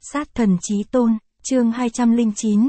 Sát thần chí tôn, chương 209,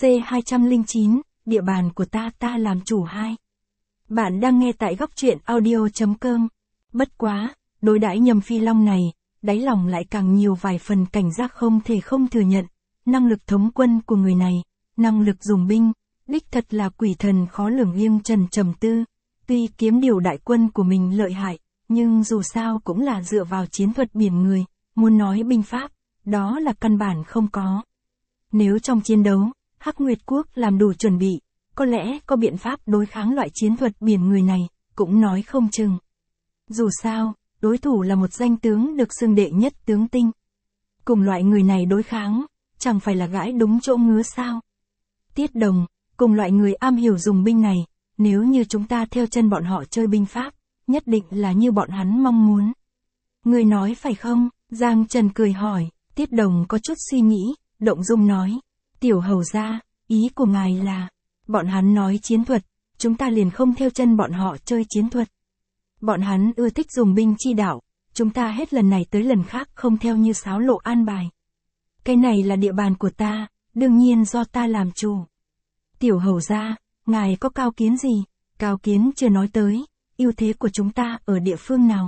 C209, địa bàn của ta làm chủ 2. Bạn đang nghe tại góc truyện audio.com. Bất quá, đối đãi Nhâm Phi Long này, đáy lòng lại càng nhiều vài phần cảnh giác không thể không thừa nhận. Năng lực thống quân của người này, năng lực dùng binh, đích thật là quỷ thần khó lường. Riêng Trần trầm tư, tuy kiếm điều đại quân của mình lợi hại, nhưng dù sao cũng là dựa vào chiến thuật biển người, muốn nói binh pháp, đó là căn bản không có. Nếu trong chiến đấu, Hắc Nguyệt Quốc làm đủ chuẩn bị, có lẽ có biện pháp đối kháng loại chiến thuật biển người này, cũng nói không chừng. Dù sao, đối thủ là một danh tướng được xưng đệ nhất tướng tinh. Cùng loại người này đối kháng, chẳng phải là gãi đúng chỗ ngứa sao? Tiết Đồng, cùng loại người am hiểu dùng binh này, nếu như chúng ta theo chân bọn họ chơi binh pháp, nhất định là như bọn hắn mong muốn. Người nói phải không? Giang Trần cười hỏi. Tiết Đồng có chút suy nghĩ, động dung nói. Tiểu hầu gia, ý của ngài là, bọn hắn nói chiến thuật, chúng ta liền không theo chân bọn họ chơi chiến thuật. Bọn hắn ưa thích dùng binh chi đạo, chúng ta hết lần này tới lần khác không theo như sáo lộ an bài. Cái này là địa bàn của ta, đương nhiên do ta làm chủ. Tiểu hầu gia, ngài có cao kiến gì? Cao kiến chưa nói tới, ưu thế của chúng ta ở địa phương nào?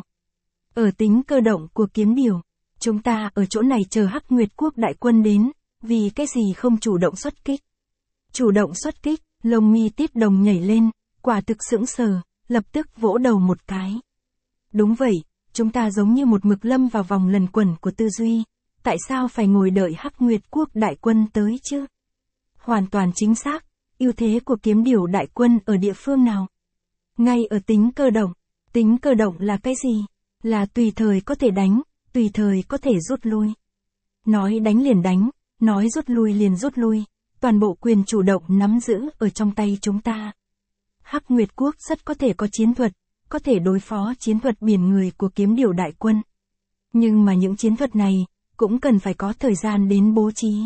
Ở tính cơ động của kiếm điều. Chúng ta ở chỗ này chờ Hắc Nguyệt Quốc đại quân đến, vì cái gì không chủ động xuất kích? Chủ động xuất kích, lông mi Tiết Đồng nhảy lên, quả thực sững sờ, lập tức vỗ đầu một cái. Đúng vậy, chúng ta giống như một mực lâm vào vòng lần quẩn của tư duy, tại sao phải ngồi đợi Hắc Nguyệt Quốc đại quân tới chứ? Hoàn toàn chính xác, ưu thế của kiếm điều đại quân ở địa phương nào? Ngay ở tính cơ động. Tính cơ động là cái gì? Là tùy thời có thể đánh, tùy thời có thể rút lui. Nói đánh liền đánh, nói rút lui liền rút lui, toàn bộ quyền chủ động nắm giữ ở trong tay chúng ta. Hắc Nguyệt Quốc rất có thể có chiến thuật, có thể đối phó chiến thuật biển người của kiếm điều đại quân. Nhưng mà những chiến thuật này, cũng cần phải có thời gian đến bố trí.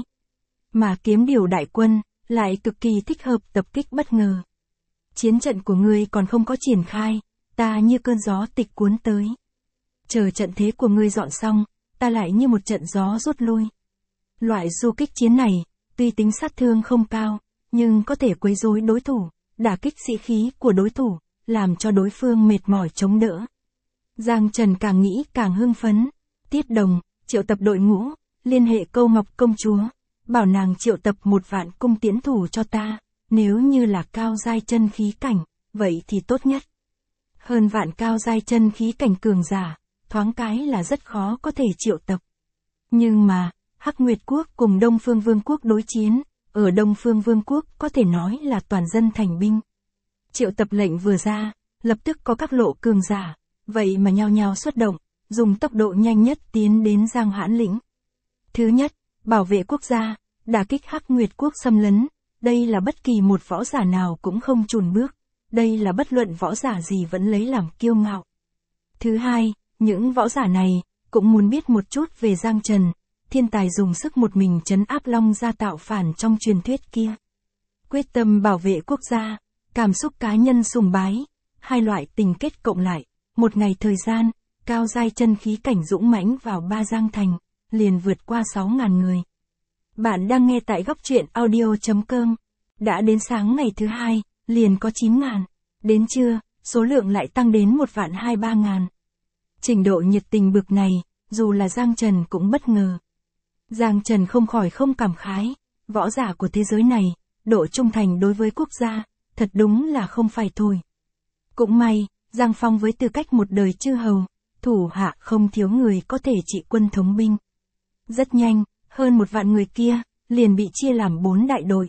Mà kiếm điều đại quân, lại cực kỳ thích hợp tập kích bất ngờ. Chiến trận của ngươi còn không có triển khai, ta như cơn gió tịch cuốn tới. Chờ trận thế của ngươi dọn xong, ta lại như một trận gió rút lui. Loại du kích chiến này, tuy tính sát thương không cao, nhưng có thể quấy rối đối thủ, đả kích sĩ khí của đối thủ, làm cho đối phương mệt mỏi chống đỡ. Giang Trần càng nghĩ càng hưng phấn. Tiết Đồng, triệu tập đội ngũ, liên hệ Câu Ngọc công chúa, bảo nàng triệu tập 1.000 cung tiễn thủ cho ta, nếu như là cao giai chân khí cảnh, vậy thì tốt nhất. Hơn vạn cao giai chân khí cảnh cường giả, thoáng cái là rất khó có thể triệu tập. Nhưng mà, Hắc Nguyệt Quốc cùng Đông Phương Vương Quốc đối chiến, ở Đông Phương Vương Quốc có thể nói là toàn dân thành binh. Triệu tập lệnh vừa ra, lập tức có các lộ cường giả, vậy mà nhao nhao xuất động, dùng tốc độ nhanh nhất tiến đến Giang Hãn lĩnh. Thứ nhất, bảo vệ quốc gia, đả kích Hắc Nguyệt Quốc xâm lấn, đây là bất kỳ một võ giả nào cũng không chùn bước, đây là bất luận võ giả gì vẫn lấy làm kiêu ngạo. Thứ hai, những võ giả này, cũng muốn biết một chút về Giang Trần, thiên tài dùng sức một mình trấn áp Long gia tạo phản trong truyền thuyết kia. Quyết tâm bảo vệ quốc gia, cảm xúc cá nhân sùng bái, hai loại tình kết cộng lại, một ngày thời gian, cao giai chân khí cảnh dũng mãnh vào Ba Giang Thành, liền vượt qua 6.000 người. Bạn đang nghe tại góc truyện audio.com. Đã đến sáng ngày thứ hai, liền có 9.000. Đến trưa, số lượng lại tăng đến 1.203.000. Trình độ nhiệt tình bực này, dù là Giang Trần cũng bất ngờ. Giang Trần không khỏi không cảm khái, võ giả của thế giới này, độ trung thành đối với quốc gia, thật đúng là không phải thôi. Cũng may, Giang Phong với tư cách một đời chư hầu, thủ hạ không thiếu người có thể trị quân thống binh. Rất nhanh, hơn 1.000 người kia, liền bị chia làm 4 đại đội.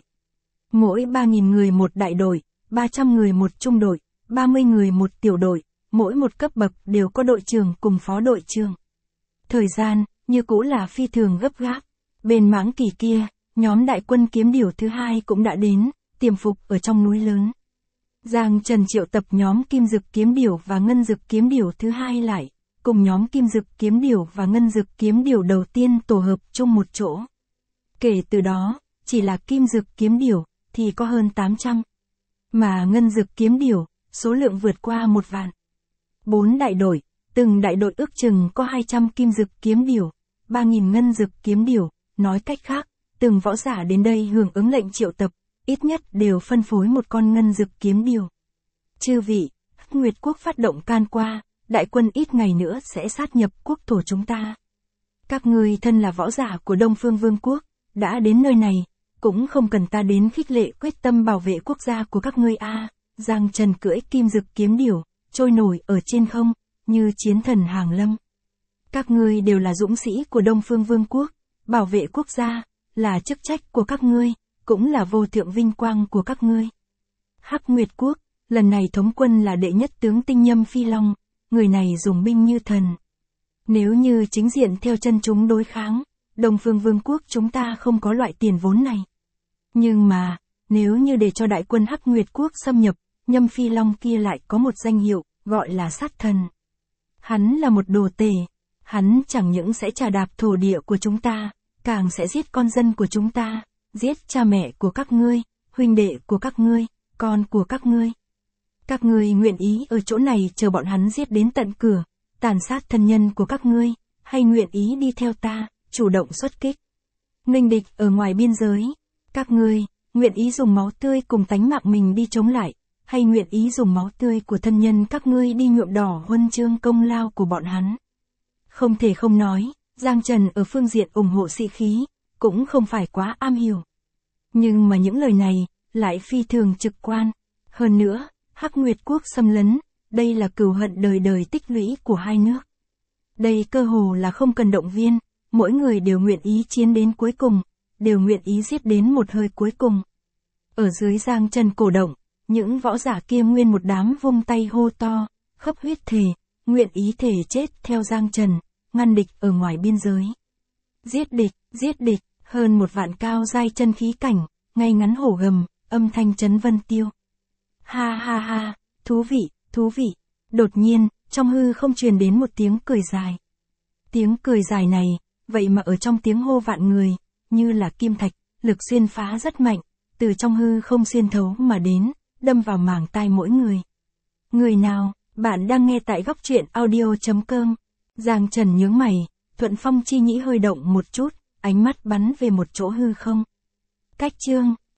Mỗi 3.000 người một đại đội, 300 người một trung đội, 30 người một tiểu đội, mỗi một cấp bậc đều có đội trưởng cùng phó đội trưởng. Thời gian, như cũ là phi thường gấp gáp. Bên Mãng Kỳ kia, nhóm đại quân kiếm điều thứ hai cũng đã đến, tiềm phục ở trong núi lớn. Giang Trần triệu tập nhóm Kim Dực kiếm điều và Ngân Dực kiếm điều thứ hai lại, cùng nhóm Kim Dực kiếm điều và Ngân Dực kiếm điều đầu tiên tổ hợp chung một chỗ. Kể từ đó, chỉ là Kim Dực kiếm điều, thì có hơn 800. Mà Ngân Dực kiếm điều, số lượng vượt qua 1.000. 4 đại đội, từng đại đội ước chừng có 200 Kim Dực kiếm điều, 3.000 Ngân Dực kiếm điều, nói cách khác, từng võ giả đến đây hưởng ứng lệnh triệu tập, ít nhất đều phân phối một con ngân dực kiếm điều. Chư vị, Hắc Nguyệt quốc phát động can qua, đại quân ít ngày nữa sẽ sát nhập quốc thổ chúng ta. Các ngươi thân là võ giả của Đông Phương Vương quốc, đã đến nơi này, cũng không cần ta đến khích lệ quyết tâm bảo vệ quốc gia của các ngươi a. Giang Trần cưỡi kim dực kiếm điểu, trôi nổi ở trên không, như chiến thần hàng lâm. Các ngươi đều là dũng sĩ của Đông Phương Vương quốc, bảo vệ quốc gia, là chức trách của các ngươi, cũng là vô thượng vinh quang của các ngươi. Hắc Nguyệt quốc, lần này thống quân là đệ nhất tướng tinh Nhâm Phi Long, người này dùng binh như thần. Nếu như chính diện theo chân chúng đối kháng, Đông Phương Vương quốc chúng ta không có loại tiền vốn này. Nhưng mà, nếu như để cho đại quân Hắc Nguyệt quốc xâm nhập, Nhâm Phi Long kia lại có một danh hiệu, gọi là sát thần. Hắn là một đồ tể, hắn chẳng những sẽ trà đạp thổ địa của chúng ta, càng sẽ giết con dân của chúng ta, giết cha mẹ của các ngươi, huynh đệ của các ngươi, con của các ngươi. Các ngươi nguyện ý ở chỗ này chờ bọn hắn giết đến tận cửa, tàn sát thân nhân của các ngươi, hay nguyện ý đi theo ta, chủ động xuất kích, nghênh địch ở ngoài biên giới. Các ngươi, nguyện ý dùng máu tươi cùng tánh mạng mình đi chống lại, hay nguyện ý dùng máu tươi của thân nhân các ngươi đi nhuộm đỏ huân chương công lao của bọn hắn. Không thể không nói, Giang Trần ở phương diện ủng hộ sĩ khí, cũng không phải quá am hiểu. Nhưng mà những lời này, lại phi thường trực quan. Hơn nữa, Hắc Nguyệt quốc xâm lấn, đây là cừu hận đời đời tích lũy của hai nước. Đây cơ hồ là không cần động viên, mỗi người đều nguyện ý chiến đến cuối cùng, đều nguyện ý giết đến một hơi cuối cùng. Ở dưới Giang Trần cổ động, những võ giả kia nguyên một đám vung tay hô to, khấp huyết thề, nguyện ý thể chết theo Giang Trần, ngăn địch ở ngoài biên giới. Giết địch, hơn 1 vạn cao giai chân khí cảnh, ngay ngắn hổ gầm, âm thanh chấn vân tiêu. Ha ha ha, thú vị. Đột nhiên, trong hư không truyền đến một tiếng cười dài. Tiếng cười dài này, vậy mà ở trong tiếng hô vạn người, như là kim thạch, lực xuyên phá rất mạnh, từ trong hư không xuyên thấu mà đến, đâm vào màng tai mỗi người. Người nào, bạn đang nghe tại góc truyện audio.com. Giang Trần nhướng mày, Thuận Phong chi nhĩ hơi động một chút, ánh mắt bắn về một chỗ hư không. Cách chương